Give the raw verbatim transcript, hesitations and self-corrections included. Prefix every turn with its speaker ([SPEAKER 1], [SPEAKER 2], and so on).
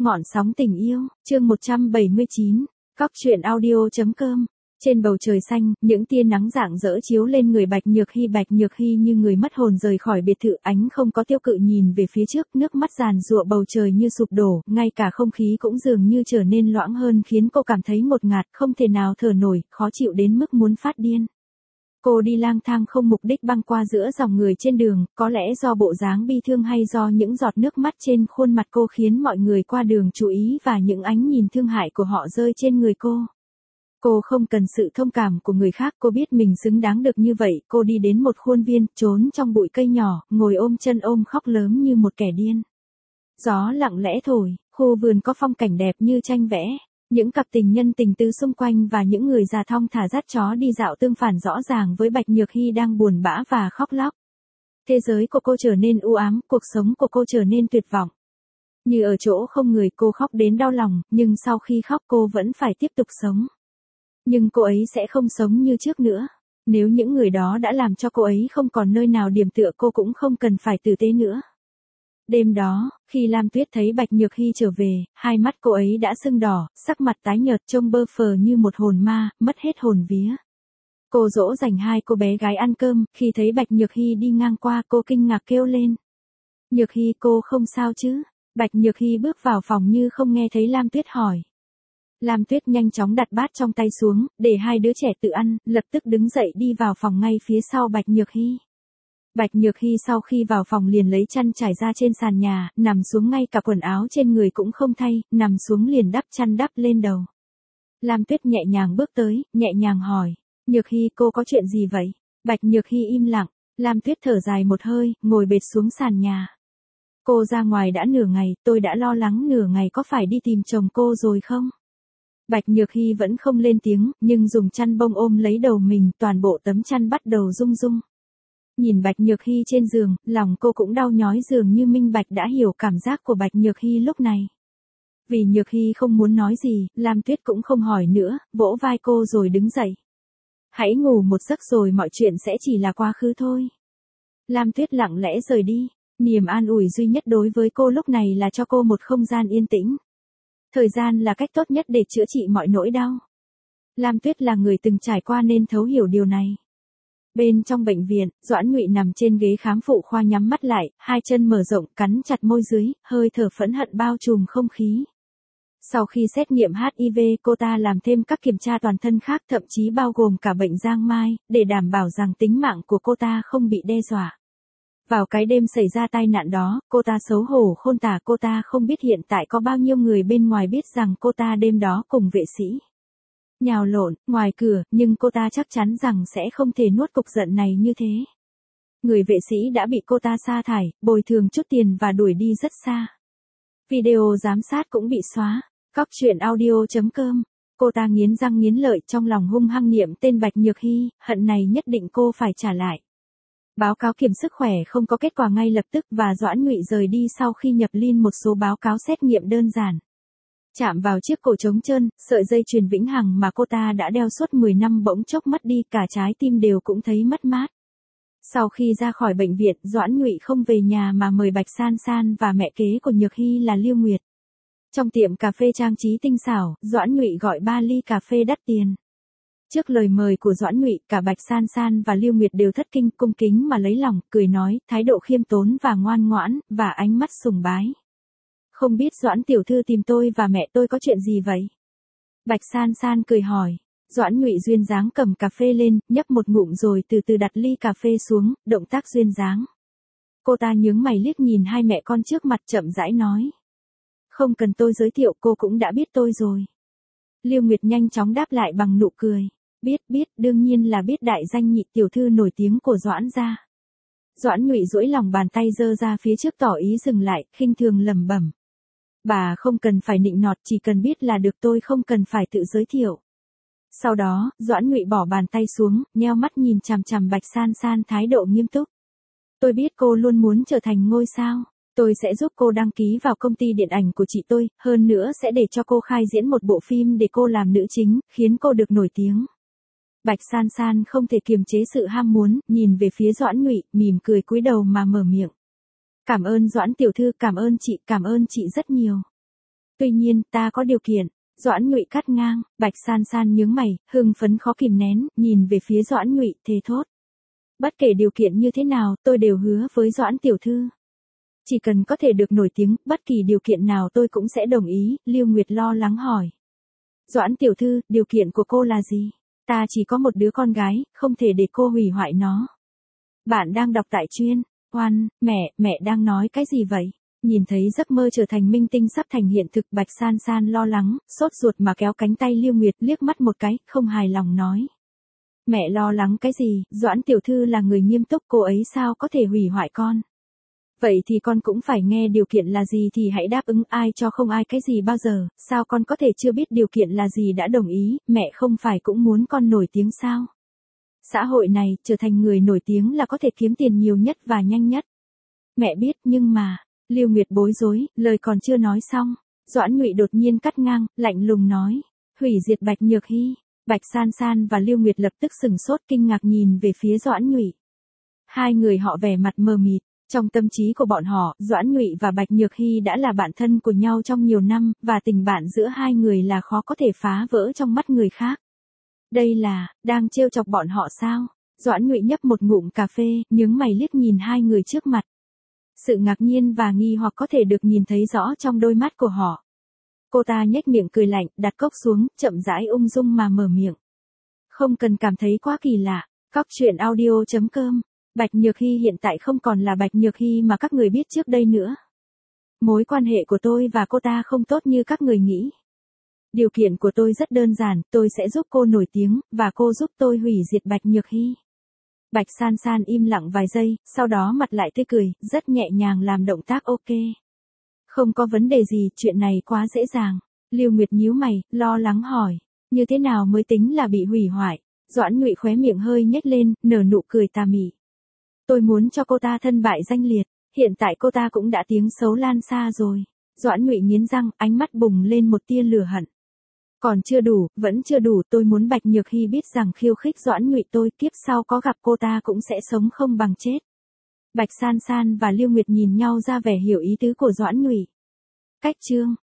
[SPEAKER 1] Ngọn sóng tình yêu, chương một trăm bảy mươi chín, Cóc truyện audio.com. Trên bầu trời xanh, những tia nắng rạng rỡ chiếu lên người Bạch Nhược Hy. Bạch Nhược Hy như người mất hồn rời khỏi biệt thự, ánh không có tiêu cự nhìn về phía trước, nước mắt giàn giụa, bầu trời như sụp đổ, ngay cả không khí cũng dường như trở nên loãng hơn, khiến cô cảm thấy ngột ngạt, không thể nào thở nổi, khó chịu đến mức muốn phát điên. Cô đi lang thang không mục đích băng qua giữa dòng người trên đường, có lẽ do bộ dáng bi thương hay do những giọt nước mắt trên khuôn mặt cô khiến mọi người qua đường chú ý và những ánh nhìn thương hại của họ rơi trên người cô. Cô không cần sự thông cảm của người khác, cô biết mình xứng đáng được như vậy. Cô đi đến một khuôn viên, trốn trong bụi cây nhỏ, ngồi ôm chân ôm khóc lớn như một kẻ điên. Gió lặng lẽ thổi, khu vườn có phong cảnh đẹp như tranh vẽ. Những cặp tình nhân tình tứ xung quanh và những người già thong thả dắt chó đi dạo tương phản rõ ràng với Bạch Nhược Hy đang buồn bã và khóc lóc. Thế giới của cô trở nên u ám, cuộc sống của cô trở nên tuyệt vọng. Như ở chỗ không người, cô khóc đến đau lòng, nhưng sau khi khóc cô vẫn phải tiếp tục sống. Nhưng cô ấy sẽ không sống như trước nữa. Nếu những người đó đã làm cho cô ấy không còn nơi nào điểm tựa, cô cũng không cần phải tử tế nữa. Đêm đó, khi Lam Tuyết thấy Bạch Nhược Hy trở về, hai mắt cô ấy đã sưng đỏ, sắc mặt tái nhợt, trông bơ phờ như một hồn ma, mất hết hồn vía. Cô dỗ dành hai cô bé gái ăn cơm, khi thấy Bạch Nhược Hy đi ngang qua, cô kinh ngạc kêu lên. Nhược Hy, cô không sao chứ? Bạch Nhược Hy bước vào phòng như không nghe thấy Lam Tuyết hỏi. Lam Tuyết nhanh chóng đặt bát trong tay xuống, để hai đứa trẻ tự ăn, lập tức đứng dậy đi vào phòng ngay phía sau Bạch Nhược Hy. Bạch Nhược Hy sau khi vào phòng liền lấy chăn trải ra trên sàn nhà, nằm xuống, ngay cả quần áo trên người cũng không thay, nằm xuống liền đắp chăn đắp lên đầu. Lam Tuyết nhẹ nhàng bước tới, nhẹ nhàng hỏi, Nhược Hy, cô có chuyện gì vậy? Bạch Nhược Hy im lặng, Lam Tuyết thở dài một hơi, ngồi bệt xuống sàn nhà. Cô ra ngoài đã nửa ngày, tôi đã lo lắng nửa ngày có phải đi tìm chồng cô rồi không? Bạch Nhược Hy vẫn không lên tiếng, nhưng dùng chăn bông ôm lấy đầu mình, toàn bộ tấm chăn bắt đầu rung rung. Nhìn Bạch Nhược Hy trên giường, lòng cô cũng đau nhói, dường như minh bạch đã hiểu cảm giác của Bạch Nhược Hy lúc này. Vì Nhược Hy không muốn nói gì, Lam Tuyết cũng không hỏi nữa, vỗ vai cô rồi đứng dậy. Hãy ngủ một giấc rồi mọi chuyện sẽ chỉ là quá khứ thôi. Lam Tuyết lặng lẽ rời đi, niềm an ủi duy nhất đối với cô lúc này là cho cô một không gian yên tĩnh. Thời gian là cách tốt nhất để chữa trị mọi nỗi đau. Lam Tuyết là người từng trải qua nên thấu hiểu điều này. Bên trong bệnh viện, Doãn Ngụy nằm trên ghế khám phụ khoa nhắm mắt lại, hai chân mở rộng, cắn chặt môi dưới, hơi thở phẫn hận bao trùm không khí. Sau khi xét nghiệm hát i vê, cô ta làm thêm các kiểm tra toàn thân khác, thậm chí bao gồm cả bệnh giang mai, để đảm bảo rằng tính mạng của cô ta không bị đe dọa. Vào cái đêm xảy ra tai nạn đó, cô ta xấu hổ khôn tả, cô ta không biết hiện tại có bao nhiêu người bên ngoài biết rằng cô ta đêm đó cùng vệ sĩ nhào lộn ngoài cửa, nhưng cô ta chắc chắn rằng sẽ không thể nuốt cục giận này như thế. Người vệ sĩ đã bị cô ta sa thải, bồi thường chút tiền và đuổi đi rất xa. Video giám sát cũng bị xóa. Cóc truyện audio.com. Cô ta nghiến răng nghiến lợi, trong lòng hung hăng niệm tên Bạch Nhược Hy, hận này nhất định cô phải trả lại. Báo cáo kiểm sức khỏe không có kết quả ngay lập tức và Doãn Ngụy rời đi sau khi nhập lin một số báo cáo xét nghiệm đơn giản. Chạm vào chiếc cổ trống trơn, sợi dây chuyền vĩnh hằng mà cô ta đã đeo suốt mười năm bỗng chốc mất đi, cả trái tim đều cũng thấy mất mát. Sau khi ra khỏi bệnh viện, Doãn Ngụy không về nhà mà mời Bạch San San và mẹ kế của Nhược Hy là Lưu Nguyệt. Trong tiệm cà phê trang trí tinh xảo, Doãn Ngụy gọi ba ly cà phê đắt tiền. Trước lời mời của Doãn Ngụy, cả Bạch San San và Lưu Nguyệt đều thất kinh, cung kính mà lấy lòng, cười nói, thái độ khiêm tốn và ngoan ngoãn, và ánh mắt sùng bái. Không biết Doãn tiểu thư tìm tôi và mẹ tôi có chuyện gì vậy? Bạch San San cười hỏi. Doãn Ngụy duyên dáng cầm cà phê lên, nhấp một ngụm rồi từ từ đặt ly cà phê xuống, động tác duyên dáng. Cô ta nhướng mày liếc nhìn hai mẹ con trước mặt, chậm rãi nói. Không cần tôi giới thiệu, cô cũng đã biết tôi rồi. Lưu Nguyệt nhanh chóng đáp lại bằng nụ cười. Biết biết, đương nhiên là biết đại danh Nhị tiểu thư nổi tiếng của Doãn gia. Doãn Ngụy duỗi lòng bàn tay giơ ra phía trước tỏ ý dừng lại, khinh thường lẩm bẩm. Bà không cần phải nịnh nọt, chỉ cần biết là được, tôi không cần phải tự giới thiệu. Sau đó, Doãn Ngụy bỏ bàn tay xuống, nheo mắt nhìn chằm chằm Bạch San San, thái độ nghiêm túc. Tôi biết cô luôn muốn trở thành ngôi sao. Tôi sẽ giúp cô đăng ký vào công ty điện ảnh của chị tôi, hơn nữa sẽ để cho cô khai diễn một bộ phim để cô làm nữ chính, khiến cô được nổi tiếng. Bạch San San không thể kiềm chế sự ham muốn, nhìn về phía Doãn Ngụy, mỉm cười cúi đầu mà mở miệng. Cảm ơn Doãn tiểu thư, cảm ơn chị, cảm ơn chị rất nhiều. Tuy nhiên, ta có điều kiện. Doãn Nhụy cắt ngang, Bạch San San nhướng mày, hưng phấn khó kìm nén, nhìn về phía Doãn Nhụy, thề thốt. Bất kể điều kiện như thế nào, tôi đều hứa với Doãn tiểu thư. Chỉ cần có thể được nổi tiếng, bất kỳ điều kiện nào tôi cũng sẽ đồng ý, Lưu Nguyệt lo lắng hỏi. Doãn tiểu thư, điều kiện của cô là gì? Ta chỉ có một đứa con gái, không thể để cô hủy hoại nó. Bạn đang đọc tại chuyên. Oan, mẹ, mẹ đang nói cái gì vậy? Nhìn thấy giấc mơ trở thành minh tinh sắp thành hiện thực, Bạch San San lo lắng, sốt ruột mà kéo cánh tay Lưu Nguyệt liếc mắt một cái, không hài lòng nói. Mẹ lo lắng cái gì, Doãn tiểu thư là người nghiêm túc, cô ấy sao có thể hủy hoại con? Vậy thì con cũng phải nghe điều kiện là gì thì hãy đáp ứng, ai cho không ai cái gì bao giờ, sao con có thể chưa biết điều kiện là gì đã đồng ý, mẹ không phải cũng muốn con nổi tiếng sao? Xã hội này, trở thành người nổi tiếng là có thể kiếm tiền nhiều nhất và nhanh nhất. Mẹ biết, nhưng mà, Lưu Nguyệt bối rối, lời còn chưa nói xong, Doãn Nhụy đột nhiên cắt ngang, lạnh lùng nói, hủy diệt Bạch Nhược Hy. Bạch San San và Lưu Nguyệt lập tức sừng sốt kinh ngạc nhìn về phía Doãn Nhụy. Hai người họ vẻ mặt mờ mịt, trong tâm trí của bọn họ, Doãn Nhụy và Bạch Nhược Hy đã là bạn thân của nhau trong nhiều năm, và tình bạn giữa hai người là khó có thể phá vỡ trong mắt người khác. Đây là, đang trêu chọc bọn họ sao? Doãn Nhụy nhấp một ngụm cà phê, nhướng mày liếc nhìn hai người trước mặt. Sự ngạc nhiên và nghi hoặc có thể được nhìn thấy rõ trong đôi mắt của họ. Cô ta nhếch miệng cười lạnh, đặt cốc xuống, chậm rãi ung dung mà mở miệng. Không cần cảm thấy quá kỳ lạ. Cóc truyện audio chấm com. Bạch Nhược Hy hiện tại không còn là Bạch Nhược Hy mà các người biết trước đây nữa. Mối quan hệ của tôi và cô ta không tốt như các người nghĩ. Điều kiện của tôi rất đơn giản, tôi sẽ giúp cô nổi tiếng, và cô giúp tôi hủy diệt Bạch Nhược Hy. Bạch San San im lặng vài giây, sau đó mặt lại tươi cười, rất nhẹ nhàng làm động tác ok. Không có vấn đề gì, chuyện này quá dễ dàng. Lưu Nguyệt nhíu mày, lo lắng hỏi, như thế nào mới tính là bị hủy hoại? Doãn Nhụy khóe miệng hơi nhếch lên, nở nụ cười tà mị. Tôi muốn cho cô ta thân bại danh liệt, hiện tại cô ta cũng đã tiếng xấu lan xa rồi. Doãn Nhụy nghiến răng, ánh mắt bùng lên một tia lửa hận. Còn chưa đủ, vẫn chưa đủ, tôi muốn Bạch Nhược Hy biết rằng khiêu khích Doãn Nhụy tôi, kiếp sau có gặp cô ta cũng sẽ sống không bằng chết. Bạch San San và Lưu Nguyệt nhìn nhau ra vẻ hiểu ý tứ của Doãn Nhụy. Cách chương